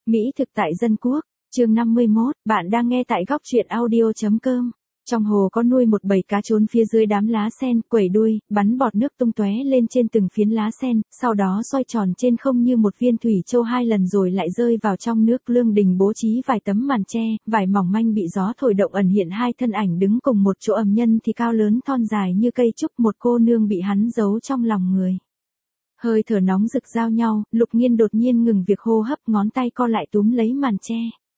Mỹ thực tại dân quốc, chương 51, bạn đang nghe tại góc truyện audio.com. Trong hồ có nuôi một bầy cá trốn phía dưới đám lá sen, quẩy đuôi, bắn bọt nước tung tóe lên trên từng phiến lá sen, sau đó xoay tròn trên không như một viên thủy châu 2 lần rồi lại rơi vào trong nước. Lương Đình bố trí vài tấm màn tre, vải mỏng manh bị gió thổi động ẩn hiện hai thân ảnh đứng cùng một chỗ, ầm nhân thì cao lớn thon dài như cây trúc, một cô nương bị hắn giấu trong lòng người. Hơi thở nóng rực giao nhau, Lục Nghiên đột nhiên ngừng việc hô hấp, ngón tay co lại túm lấy màn tre.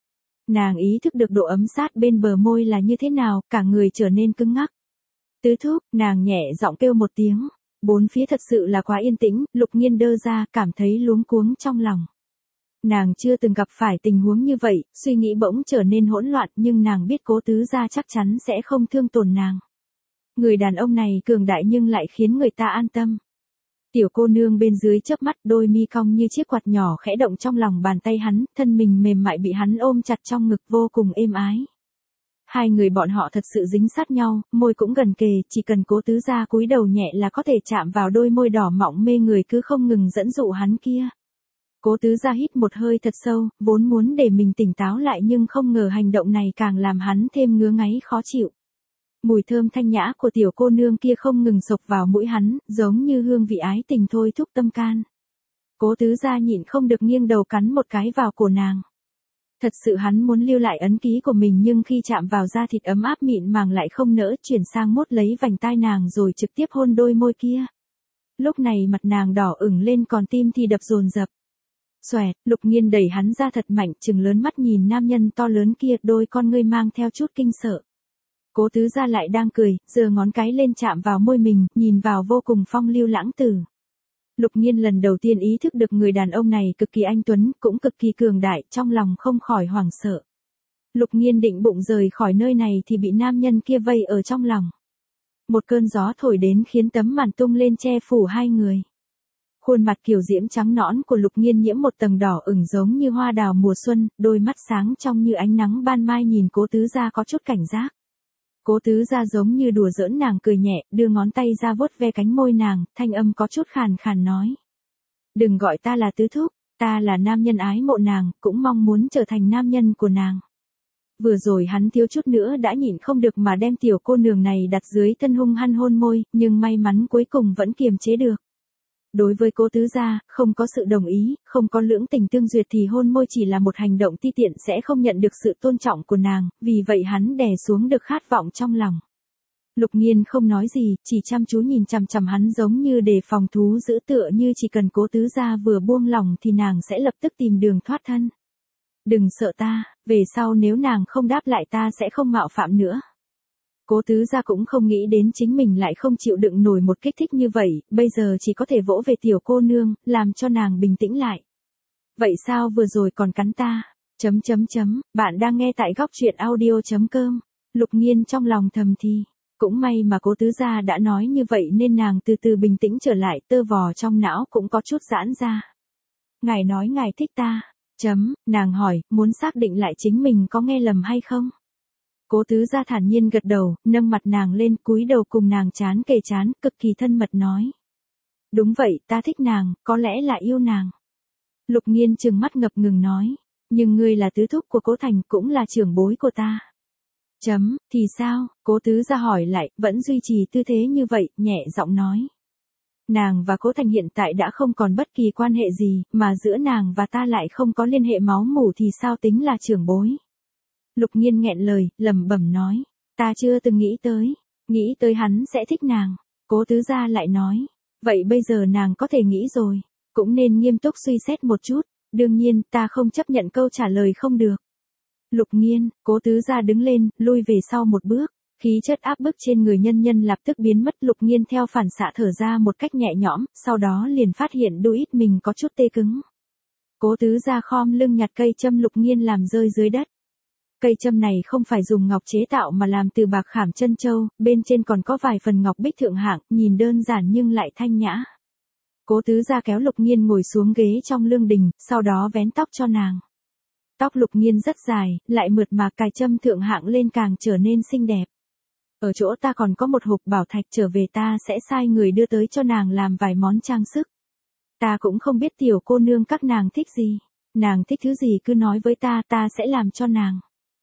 Nàng ý thức được độ ấm sát bên bờ môi là như thế nào, cả người trở nên cứng ngắc. Tứ thúc, nàng nhẹ giọng kêu một tiếng. Bốn phía thật sự là quá yên tĩnh, Lục Nghiên đơ ra, cảm thấy luống cuống trong lòng. Nàng chưa từng gặp phải tình huống như vậy, suy nghĩ bỗng trở nên hỗn loạn, nhưng nàng biết Cố Tứ Gia chắc chắn sẽ không thương tổn nàng. Người đàn ông này cường đại nhưng lại khiến người ta an tâm. Tiểu cô nương bên dưới chớp mắt, đôi mi cong như chiếc quạt nhỏ khẽ động trong lòng bàn tay hắn, thân mình mềm mại bị hắn ôm chặt trong ngực vô cùng êm ái. Hai người bọn họ thật sự dính sát nhau, môi cũng gần kề, chỉ cần Cố Tứ Gia cúi đầu nhẹ là có thể chạm vào đôi môi đỏ mọng mê người cứ không ngừng dẫn dụ hắn kia. Cố Tứ Gia hít một hơi thật sâu, vốn muốn để mình tỉnh táo lại nhưng không ngờ hành động này càng làm hắn thêm ngứa ngáy khó chịu. Mùi thơm thanh nhã của tiểu cô nương kia không ngừng xộc vào mũi hắn, giống như hương vị ái tình thôi thúc tâm can. Cố Tứ Gia nhịn không được nghiêng đầu cắn một cái vào cổ nàng. Thật sự hắn muốn lưu lại ấn ký của mình, nhưng khi chạm vào da thịt ấm áp mịn màng lại không nỡ, chuyển sang mốt lấy vành tai nàng rồi trực tiếp hôn đôi môi kia. Lúc này mặt nàng đỏ ửng lên, còn tim thì đập dồn dập. Xoẹt, Lục Nghiên đẩy hắn ra thật mạnh, trừng lớn mắt nhìn nam nhân to lớn kia, đôi con ngươi mang theo chút kinh sợ. Cố Tứ Gia lại đang cười, giơ ngón cái lên chạm vào môi mình, nhìn vào vô cùng phong lưu lãng tử. Lục Nghiên lần đầu tiên ý thức được người đàn ông này cực kỳ anh tuấn, cũng cực kỳ cường đại, trong lòng không khỏi hoảng sợ. Lục Nghiên định bụng rời khỏi nơi này thì bị nam nhân kia vây ở trong lòng. Một cơn gió thổi đến khiến tấm màn tung lên che phủ hai người. Khuôn mặt kiều diễm trắng nõn của Lục Nghiên nhiễm một tầng đỏ ửng giống như hoa đào mùa xuân, đôi mắt sáng trong như ánh nắng ban mai nhìn Cố Tứ Gia có chút cảnh giác. Cố Tứ Gia giống như đùa giỡn nàng, cười nhẹ, đưa ngón tay ra vuốt ve cánh môi nàng, thanh âm có chút khàn khàn nói. Đừng gọi ta là tứ thúc, ta là nam nhân ái mộ nàng, cũng mong muốn trở thành nam nhân của nàng. Vừa rồi hắn thiếu chút nữa đã nhịn không được mà đem tiểu cô nương này đặt dưới thân hung hăng hôn môi, nhưng may mắn cuối cùng vẫn kiềm chế được. Đối với Cố Tứ Gia, không có sự đồng ý, không có lưỡng tình tương duyệt thì hôn môi chỉ là một hành động ti tiện, sẽ không nhận được sự tôn trọng của nàng, vì vậy hắn đè xuống được khát vọng trong lòng. Lục Nghiên không nói gì, chỉ chăm chú nhìn chằm chằm hắn giống như đề phòng thú dữ, tựa như chỉ cần Cố Tứ Gia vừa buông lòng thì nàng sẽ lập tức tìm đường thoát thân. Đừng sợ ta, về sau nếu nàng không đáp lại ta sẽ không mạo phạm nữa. Cố Tứ Gia cũng không nghĩ đến chính mình lại không chịu đựng nổi một kích thích như vậy, bây giờ chỉ có thể vỗ về tiểu cô nương, làm cho nàng bình tĩnh lại. Vậy sao vừa rồi còn cắn ta? Bạn đang nghe tại góc truyện audio.com. Lục Nghiên trong lòng thầm thì. Cũng may mà Cố Tứ Gia đã nói như vậy nên nàng từ từ bình tĩnh trở lại, tơ vò trong não cũng có chút giãn ra. Ngài nói ngài thích ta. Nàng hỏi, muốn xác định lại chính mình có nghe lầm hay không? Cố Tứ Gia thản nhiên gật đầu, nâng mặt nàng lên, cúi đầu cùng nàng trán kề trán, cực kỳ thân mật nói. Đúng vậy, ta thích nàng, có lẽ là yêu nàng. Lục Nghiên trừng mắt ngập ngừng nói. Nhưng ngươi là tứ thúc của Cố Thành, cũng là trưởng bối của ta. Thì sao? Cố Tứ Gia hỏi lại, vẫn duy trì tư thế như vậy, nhẹ giọng nói. Nàng và Cố Thành hiện tại đã không còn bất kỳ quan hệ gì, mà giữa nàng và ta lại không có liên hệ máu mủ thì sao tính là trưởng bối? Lục Nghiên nghẹn lời, lẩm bẩm nói. Ta chưa từng nghĩ tới hắn sẽ thích nàng. Cố Tứ Gia lại nói. Vậy bây giờ nàng có thể nghĩ rồi. Cũng nên nghiêm túc suy xét một chút. Đương nhiên, ta không chấp nhận câu trả lời không được. Lục Nghiên, Cố Tứ Gia đứng lên, lui về sau một bước. Khí chất áp bức trên người nhân nhân lập tức biến mất. Lục Nghiên theo phản xạ thở ra một cách nhẹ nhõm, sau đó liền phát hiện đuôi ít mình có chút tê cứng. Cố Tứ Gia khom lưng nhặt cây châm Lục Nghiên làm rơi dưới đất. Cây châm này không phải dùng ngọc chế tạo mà làm từ bạc khảm chân châu, bên trên còn có vài phần ngọc bích thượng hạng, nhìn đơn giản nhưng lại thanh nhã. Cố Tứ Gia kéo Lục Nghiên ngồi xuống ghế trong lương đình, sau đó vén tóc cho nàng. Tóc Lục Nghiên rất dài, lại mượt mà, cài châm thượng hạng lên càng trở nên xinh đẹp. Ở chỗ ta còn có một hộp bảo thạch, trở về ta sẽ sai người đưa tới cho nàng làm vài món trang sức. Ta cũng không biết tiểu cô nương các nàng thích gì. Nàng thích thứ gì cứ nói với ta, ta sẽ làm cho nàng.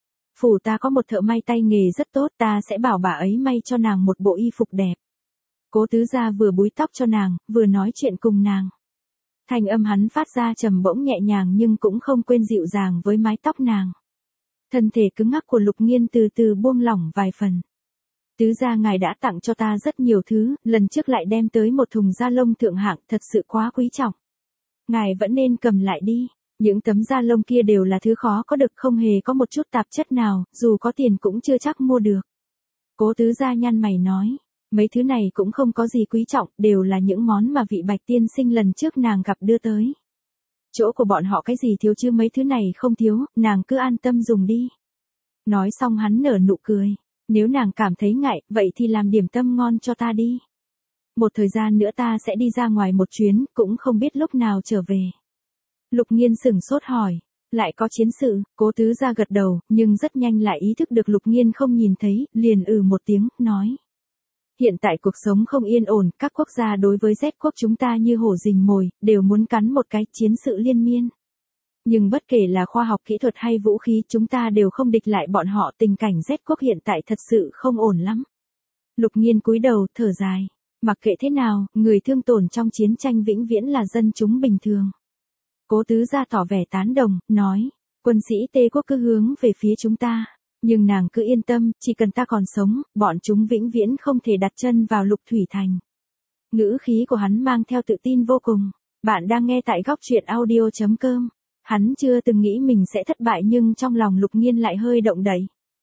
Phủ ta có một thợ may tay nghề rất tốt, ta sẽ bảo bà ấy may cho nàng một bộ y phục đẹp. Cố tứ gia vừa búi tóc cho nàng, vừa nói chuyện cùng nàng. Thanh âm hắn phát ra trầm bổng nhẹ nhàng nhưng cũng không quên dịu dàng với mái tóc nàng. Thân thể cứng ngắc của Lục Nghiên từ từ buông lỏng vài phần. Tứ gia ngài đã tặng cho ta rất nhiều thứ, lần trước lại đem tới một thùng da lông thượng hạng, thật sự quá quý trọng. Ngài vẫn nên cầm lại đi. Những tấm da lông kia đều là thứ khó có được, không hề có một chút tạp chất nào, dù có tiền cũng chưa chắc mua được. Cố tứ gia nhăn mày nói, mấy thứ này cũng không có gì quý trọng, đều là những món mà vị Bạch tiên sinh lần trước nàng gặp đưa tới. Chỗ của bọn họ cái gì thiếu chứ mấy thứ này không thiếu, nàng cứ an tâm dùng đi. Nói xong hắn nở nụ cười, nếu nàng cảm thấy ngại, vậy thì làm điểm tâm ngon cho ta đi. Một thời gian nữa ta sẽ đi ra ngoài một chuyến, cũng không biết lúc nào trở về. Lục Nghiên sửng sốt hỏi, lại có chiến sự? Cố tứ gia gật đầu, nhưng rất nhanh lại ý thức được Lục Nghiên không nhìn thấy, liền một tiếng, nói. Hiện tại cuộc sống không yên ổn, các quốc gia đối với Z quốc chúng ta như hổ rình mồi, đều muốn cắn một cái, chiến sự liên miên. Nhưng bất kể là khoa học kỹ thuật hay vũ khí, chúng ta đều không địch lại bọn họ, tình cảnh Z quốc hiện tại thật sự không ổn lắm. Lục Nghiên cúi đầu, thở dài. Mặc kệ thế nào, người thương tổn trong chiến tranh vĩnh viễn là dân chúng bình thường. Cố tứ gia tỏ vẻ tán đồng, nói, quân sĩ Tê quốc cứ hướng về phía chúng ta. Nhưng nàng cứ yên tâm, chỉ cần ta còn sống, bọn chúng vĩnh viễn không thể đặt chân vào Lục Thủy Thành. Ngữ khí của hắn mang theo tự tin vô cùng. Bạn đang nghe tại góc truyện audio.com. Hắn chưa từng nghĩ mình sẽ thất bại nhưng trong lòng Lục Nghiên lại hơi động đậy.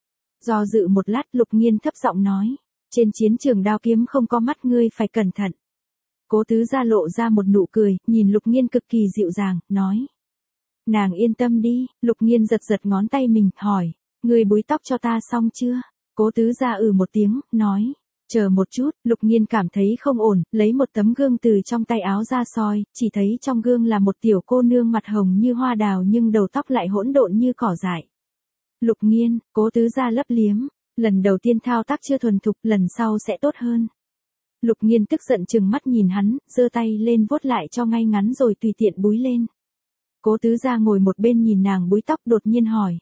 Do dự một lát, Lục Nghiên thấp giọng nói, trên chiến trường đao kiếm không có mắt, ngươi phải cẩn thận. Cố tứ gia lộ ra một nụ cười, nhìn Lục Nghiên cực kỳ dịu dàng, nói. Nàng yên tâm đi. Lục Nghiên giật giật ngón tay mình, hỏi, ngươi búi tóc cho ta xong chưa? Cố tứ gia một tiếng, nói, chờ một chút. Lục Nghiên cảm thấy không ổn, lấy một tấm gương từ trong tay áo ra soi, chỉ thấy trong gương là một tiểu cô nương mặt hồng như hoa đào nhưng đầu tóc lại hỗn độn như cỏ dại. Lục Nghiên, cố tứ gia lấp liếm, lần đầu tiên thao tác chưa thuần thục, lần sau sẽ tốt hơn. Lục Nghiên tức giận trừng mắt nhìn hắn, giơ tay lên vuốt lại cho ngay ngắn rồi tùy tiện búi lên. Cố tứ gia ngồi một bên nhìn nàng búi tóc, đột nhiên hỏi.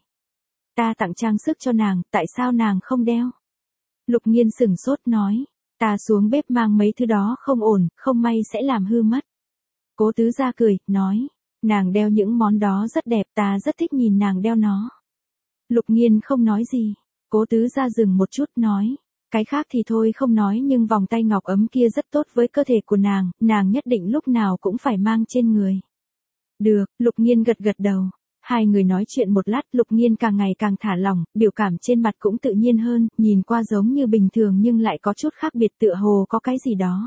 Ta tặng trang sức cho nàng, tại sao nàng không đeo? Lục Nghiên sửng sốt nói, ta xuống bếp mang mấy thứ đó không ổn, không may sẽ làm hư mất. Cố tứ gia cười, nói, nàng đeo những món đó rất đẹp, ta rất thích nhìn nàng đeo nó. Lục Nghiên không nói gì. Cố tứ gia dừng một chút, nói, cái khác thì thôi không nói nhưng vòng tay ngọc ấm kia rất tốt với cơ thể của nàng nhất định lúc nào cũng phải mang trên người. Được. Lục Nghiên gật gật đầu. Hai người nói chuyện một lát, Lục Nghiên càng ngày càng thả lỏng, biểu cảm trên mặt cũng tự nhiên hơn, nhìn qua giống như bình thường nhưng lại có chút khác biệt, tựa hồ có cái gì đó.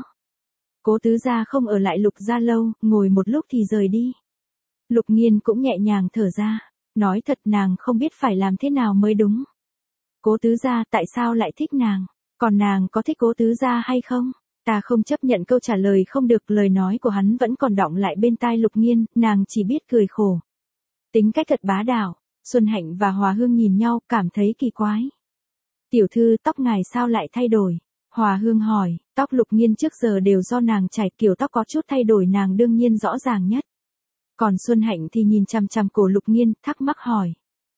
Cố tứ gia không ở lại Lục gia lâu, ngồi một lúc thì rời đi. Lục Nghiên cũng nhẹ nhàng thở ra, nói thật nàng không biết phải làm thế nào mới đúng. Cố tứ gia tại sao lại thích nàng? Còn nàng có thích cố tứ gia hay không? Ta không chấp nhận câu trả lời không được, lời nói của hắn vẫn còn đọng lại bên tai Lục Nghiên, nàng chỉ biết cười khổ. Tính cách thật bá đạo. Xuân Hạnh và Hòa Hương nhìn nhau, cảm thấy kỳ quái. Tiểu thư, tóc ngài sao lại thay đổi? Hòa Hương hỏi, tóc Lục Nghiên trước giờ đều do nàng chải, kiểu tóc có chút thay đổi nàng đương nhiên rõ ràng nhất. Còn Xuân Hạnh thì nhìn chằm chằm cổ Lục Nghiên, thắc mắc hỏi.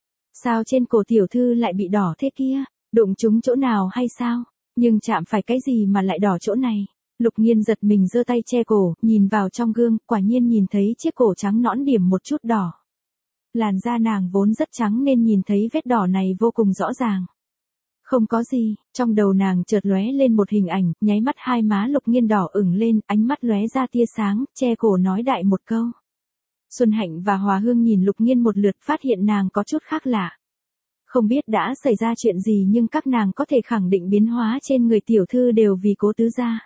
Sao trên cổ tiểu thư lại bị đỏ thế kia? Đụng trúng chỗ nào hay sao? Nhưng chạm phải cái gì mà lại đỏ chỗ này? Lục Nghiên giật mình giơ tay che cổ, nhìn vào trong gương, quả nhiên nhìn thấy chiếc cổ trắng nõn điểm một chút đỏ. Làn da nàng vốn rất trắng nên nhìn thấy vết đỏ này vô cùng rõ ràng. Không có gì, trong đầu nàng chợt lóe lên một hình ảnh, nháy mắt hai má Lục Nghiên đỏ ửng lên, ánh mắt lóe ra tia sáng, che cổ nói đại một câu. Xuân Hạnh và Hòa Hương nhìn Lục Nghiên một lượt, phát hiện nàng có chút khác lạ. Không biết đã xảy ra chuyện gì nhưng các nàng có thể khẳng định biến hóa trên người tiểu thư đều vì cố tứ gia.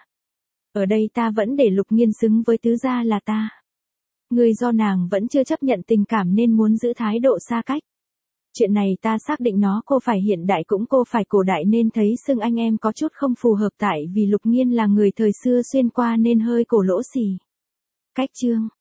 Ở đây ta vẫn để Lục Nghiên xứng với tứ gia là ta. Người do nàng vẫn chưa chấp nhận tình cảm nên muốn giữ thái độ xa cách. Chuyện này ta xác định nó cô phải hiện đại cũng cô phải cổ đại nên thấy xưng anh em có chút không phù hợp tại vì Lục Nghiên là người thời xưa xuyên qua nên hơi cổ lỗ xì. Cách chương.